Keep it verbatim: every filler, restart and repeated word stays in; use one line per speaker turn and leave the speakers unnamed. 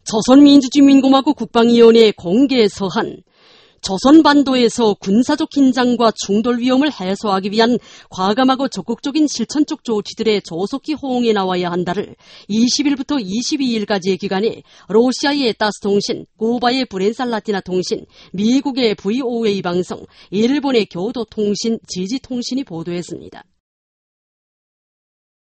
조선민주주의인민공화국 국방위원회 공개 서한, 조선반도에서 군사적 긴장과 충돌 위험을 해소하기 위한 과감하고 적극적인 실천적 조치들에 조속히 호응해 나와야 한다를 이십일부터 이십이일까지의 기간에 러시아의 타스통신, 쿠바의 브렌살라티나 통신, 미국의 브이오에이 방송, 일본의 교도통신, 지지통신이 보도했습니다.